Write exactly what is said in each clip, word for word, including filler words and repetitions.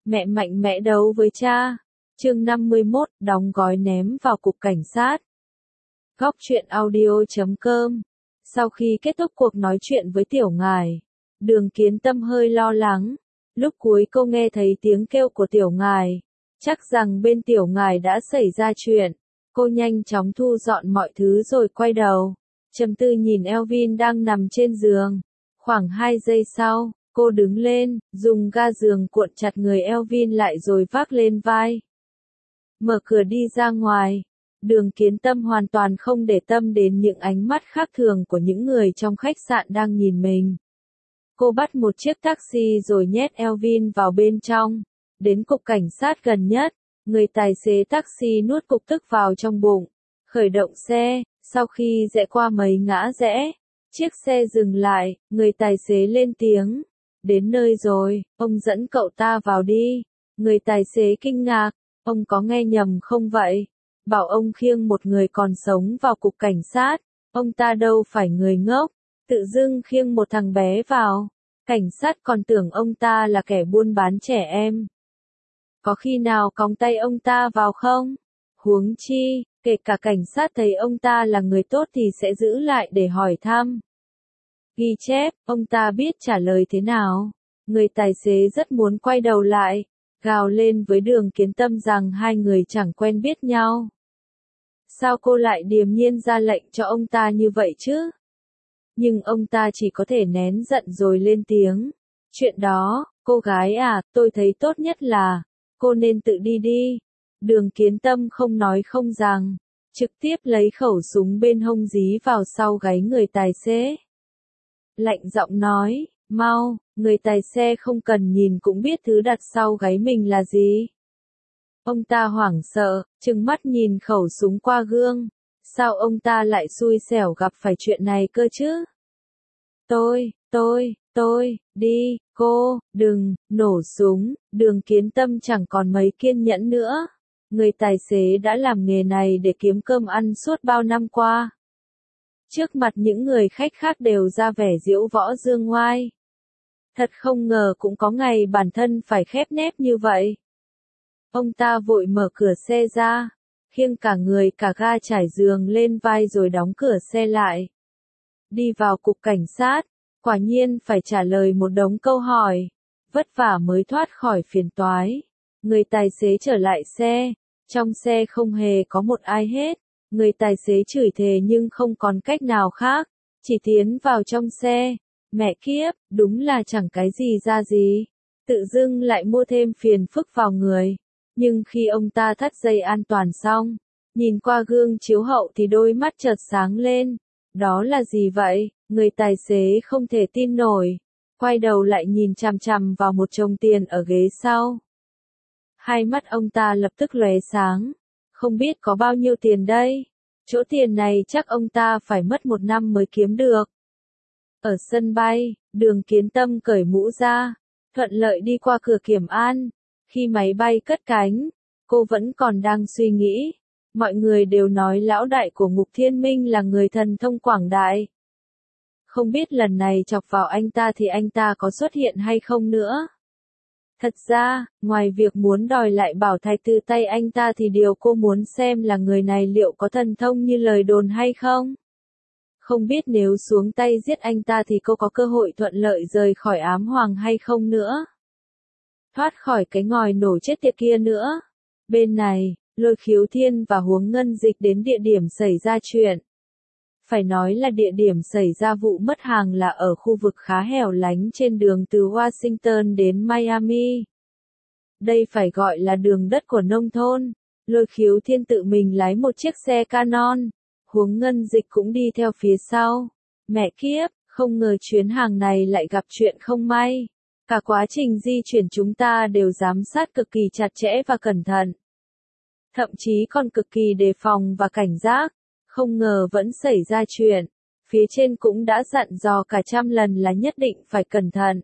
Mẹ mạnh mẽ đấu với cha. Chương năm mươi mốt, đóng gói ném vào cục cảnh sát. Góc truyện audio chấm com. Sau khi kết thúc cuộc nói chuyện với Tiểu Ngải, Đường Kiến Tâm hơi lo lắng. Lúc cuối cô nghe thấy tiếng kêu của Tiểu Ngải, chắc rằng bên Tiểu Ngải đã xảy ra chuyện. Cô nhanh chóng thu dọn mọi thứ rồi quay đầu, trầm tư nhìn Elvin đang nằm trên giường. Khoảng hai giây sau, cô đứng lên, dùng ga giường cuộn chặt người Elvin lại rồi vác lên vai. Mở cửa đi ra ngoài. Đường Kiến Tâm hoàn toàn không để tâm đến những ánh mắt khác thường của những người trong khách sạn đang nhìn mình. Cô bắt một chiếc taxi rồi nhét Elvin vào bên trong. Đến cục cảnh sát gần nhất, người tài xế taxi nuốt cục tức vào trong bụng. Khởi động xe, sau khi rẽ qua mấy ngã rẽ, chiếc xe dừng lại, người tài xế lên tiếng. Đến nơi rồi, ông dẫn cậu ta vào đi. Người tài xế kinh ngạc, ông có nghe nhầm không vậy? Bảo ông khiêng một người còn sống vào cục cảnh sát, ông ta đâu phải người ngốc, tự dưng khiêng một thằng bé vào. Cảnh sát còn tưởng ông ta là kẻ buôn bán trẻ em. Có khi nào còng tay ông ta vào không? Huống chi, kể cả cảnh sát thấy ông ta là người tốt thì sẽ giữ lại để hỏi thăm. Ghi chép, ông ta biết trả lời thế nào. Người tài xế rất muốn quay đầu lại, gào lên với Đường Kiến Tâm rằng hai người chẳng quen biết nhau. Sao cô lại điềm nhiên ra lệnh cho ông ta như vậy chứ? Nhưng ông ta chỉ có thể nén giận rồi lên tiếng. Chuyện đó, cô gái à, tôi thấy tốt nhất là, cô nên tự đi đi. Đường Kiến Tâm không nói không rằng, trực tiếp lấy khẩu súng bên hông dí vào sau gáy người tài xế. Lạnh giọng nói, mau, người tài xe không cần nhìn cũng biết thứ đặt sau gáy mình là gì. Ông ta hoảng sợ, trừng mắt nhìn khẩu súng qua gương. Sao ông ta lại xui xẻo gặp phải chuyện này cơ chứ? Tôi, tôi, tôi, đi, cô, đừng, nổ súng. Đường Kiến Tâm chẳng còn mấy kiên nhẫn nữa. Người tài xế đã làm nghề này để kiếm cơm ăn suốt bao năm qua. Trước mặt những người khách khác đều ra vẻ diễu võ dương ngoai. Thật không ngờ cũng có ngày bản thân phải khép nép như vậy. Ông ta vội mở cửa xe ra, khiêng cả người cả ga trải giường lên vai rồi đóng cửa xe lại. Đi vào cục cảnh sát, quả nhiên phải trả lời một đống câu hỏi, vất vả mới thoát khỏi phiền toái. Người tài xế trở lại xe, trong xe không hề có một ai hết. Người tài xế chửi thề nhưng không còn cách nào khác, chỉ tiến vào trong xe. Mẹ kiếp, đúng là chẳng cái gì ra gì, tự dưng lại mua thêm phiền phức vào người. Nhưng khi ông ta thắt dây an toàn xong, nhìn qua gương chiếu hậu thì đôi mắt chợt sáng lên. Đó là gì vậy? Người tài xế không thể tin nổi, quay đầu lại nhìn chằm chằm vào một chồng tiền ở ghế sau. Hai mắt ông ta lập tức lóe sáng, không biết có bao nhiêu tiền đây? Chỗ tiền này chắc ông ta phải mất một năm mới kiếm được. Ở sân bay, Đường Kiến Tâm cởi mũ ra, thuận lợi đi qua cửa kiểm an. Khi máy bay cất cánh, cô vẫn còn đang suy nghĩ. Mọi người đều nói lão đại của Ngục Thiên Minh là người thần thông quảng đại. Không biết lần này chọc vào anh ta thì anh ta có xuất hiện hay không nữa. Thật ra, ngoài việc muốn đòi lại bảo thạch từ tay anh ta thì điều cô muốn xem là người này liệu có thần thông như lời đồn hay không. Không biết nếu xuống tay giết anh ta thì cô có cơ hội thuận lợi rời khỏi ám hoàng hay không nữa. Thoát khỏi cái ngòi nổ chết tiệt kia nữa. Bên này, Lôi Khiếu Thiên và Huống Ngân Dịch đến địa điểm xảy ra chuyện. Phải nói là địa điểm xảy ra vụ mất hàng là ở khu vực khá hẻo lánh trên đường từ Washington đến Miami. Đây phải gọi là đường đất của nông thôn. Lôi Khiếu Thiên tự mình lái một chiếc xe Canon, Huống Ngân Dịch cũng đi theo phía sau. Mẹ kiếp, không ngờ chuyến hàng này lại gặp chuyện không may. Cả quá trình di chuyển chúng ta đều giám sát cực kỳ chặt chẽ và cẩn thận. Thậm chí còn cực kỳ đề phòng và cảnh giác. Không ngờ vẫn xảy ra chuyện. Phía trên cũng đã dặn dò cả trăm lần là nhất định phải cẩn thận.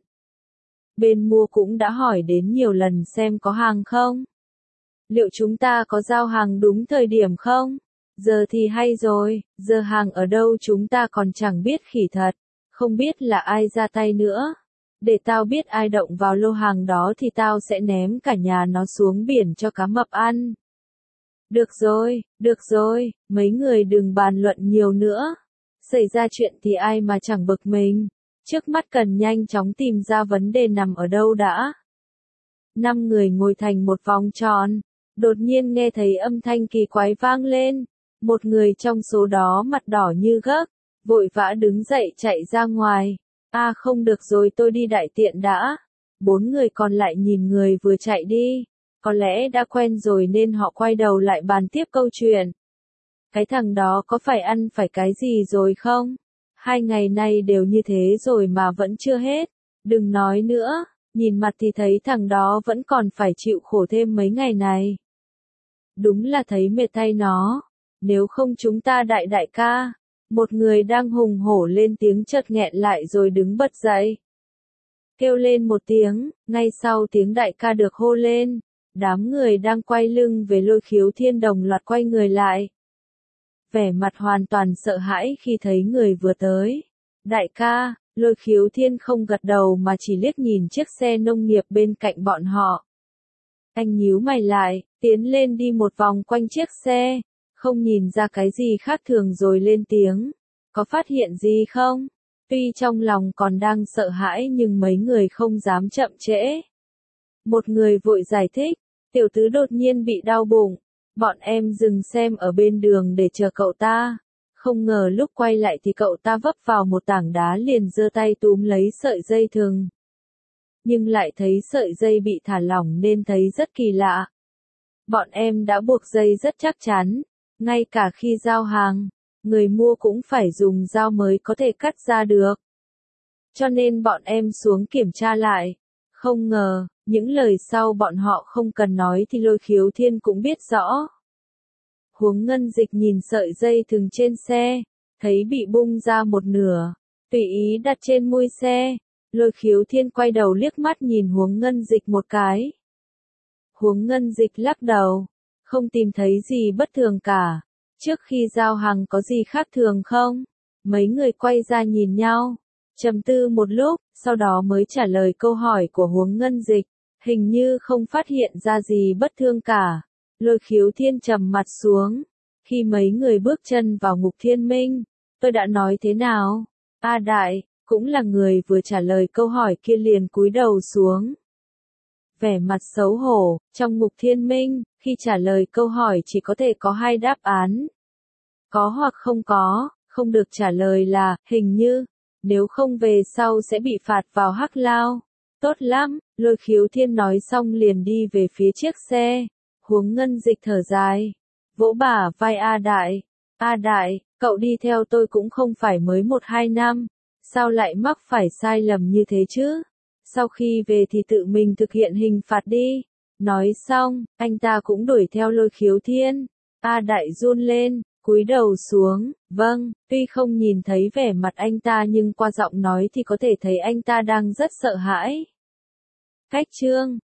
Bên mua cũng đã hỏi đến nhiều lần xem có hàng không. Liệu chúng ta có giao hàng đúng thời điểm không? Giờ thì hay rồi, giờ hàng ở đâu chúng ta còn chẳng biết khỉ thật. Không biết là ai ra tay nữa. để tao biết ai động vào lô hàng đó thì tao sẽ ném cả nhà nó xuống biển cho cá mập ăn. Được rồi, được rồi, mấy người đừng bàn luận nhiều nữa. Xảy ra chuyện thì ai mà chẳng bực mình. Trước mắt cần nhanh chóng tìm ra vấn đề nằm ở đâu đã. Năm người ngồi thành một vòng tròn. Đột nhiên nghe thấy âm thanh kỳ quái vang lên. Một người trong số đó mặt đỏ như gấc, vội vã đứng dậy chạy ra ngoài. À không được rồi, tôi đi đại tiện đã. Bốn người còn lại nhìn người vừa chạy đi. Có lẽ đã quen rồi nên họ quay đầu lại bàn tiếp câu chuyện. Cái thằng đó có phải ăn phải cái gì rồi không? Hai ngày nay đều như thế rồi mà vẫn chưa hết. Đừng nói nữa, nhìn mặt thì thấy thằng đó vẫn còn phải chịu khổ thêm mấy ngày này. Đúng là thấy mệt thay nó. Nếu không chúng ta đại đại ca. Một người đang hùng hổ lên tiếng chợt nghẹn lại rồi đứng bật dậy. Kêu lên một tiếng, ngay sau tiếng đại ca được hô lên. Đám người đang quay lưng về Lôi Khiếu Thiên đồng loạt quay người lại. Vẻ mặt hoàn toàn sợ hãi khi thấy người vừa tới. Đại ca, Lôi Khiếu Thiên không gật đầu mà chỉ liếc nhìn chiếc xe nông nghiệp bên cạnh bọn họ. Anh nhíu mày lại, tiến lên đi một vòng quanh chiếc xe, không nhìn ra cái gì khác thường rồi lên tiếng. Có phát hiện gì không? Tuy trong lòng còn đang sợ hãi nhưng mấy người không dám chậm trễ. Một người vội giải thích, tiểu tứ đột nhiên bị đau bụng. Bọn em dừng xem ở bên đường để chờ cậu ta. Không ngờ lúc quay lại thì cậu ta vấp vào một tảng đá liền giơ tay túm lấy sợi dây thừng. Nhưng lại thấy sợi dây bị thả lỏng nên thấy rất kỳ lạ. Bọn em đã buộc dây rất chắc chắn. Ngay cả khi giao hàng, người mua cũng phải dùng dao mới có thể cắt ra được. Cho nên bọn em xuống kiểm tra lại. Không ngờ, những lời sau bọn họ không cần nói thì Lôi Khiếu Thiên cũng biết rõ. Huống Ngân Dịch nhìn sợi dây thừng trên xe, thấy bị bung ra một nửa, tùy ý đặt trên mui xe. Lôi Khiếu Thiên quay đầu liếc mắt nhìn Huống Ngân Dịch một cái. Huống Ngân Dịch lắc đầu, không tìm thấy gì bất thường cả. Trước khi giao hàng có gì khác thường không? Mấy người quay ra nhìn nhau, trầm tư một lúc, sau đó mới trả lời câu hỏi của Huống Ngân Dịch. Hình như không phát hiện ra gì bất thường cả. Lôi Khiếu Thiên trầm mặt xuống. Khi mấy người bước chân vào Ngục Thiên Minh, tôi đã nói thế nào? A Đại, cũng là người vừa trả lời câu hỏi kia liền cúi đầu xuống. Vẻ mặt xấu hổ, trong Ngục Thiên Minh, khi trả lời câu hỏi chỉ có thể có hai đáp án. Có hoặc không có, không được trả lời là, hình như, nếu không về sau sẽ bị phạt vào hắc lao. Tốt lắm, Lôi Khiếu Thiên nói xong liền đi về phía chiếc xe. Huống Ngân Dịch thở dài, vỗ bả vai A Đại. A Đại, cậu đi theo tôi cũng không phải mới một hai năm, sao lại mắc phải sai lầm như thế chứ? Sau khi về thì tự mình thực hiện hình phạt đi. Nói xong, anh ta cũng đuổi theo Lôi Khiếu Thiên. A Đại run lên, cúi đầu xuống, vâng, tuy không nhìn thấy vẻ mặt anh ta nhưng qua giọng nói thì có thể thấy anh ta đang rất sợ hãi. Cách chương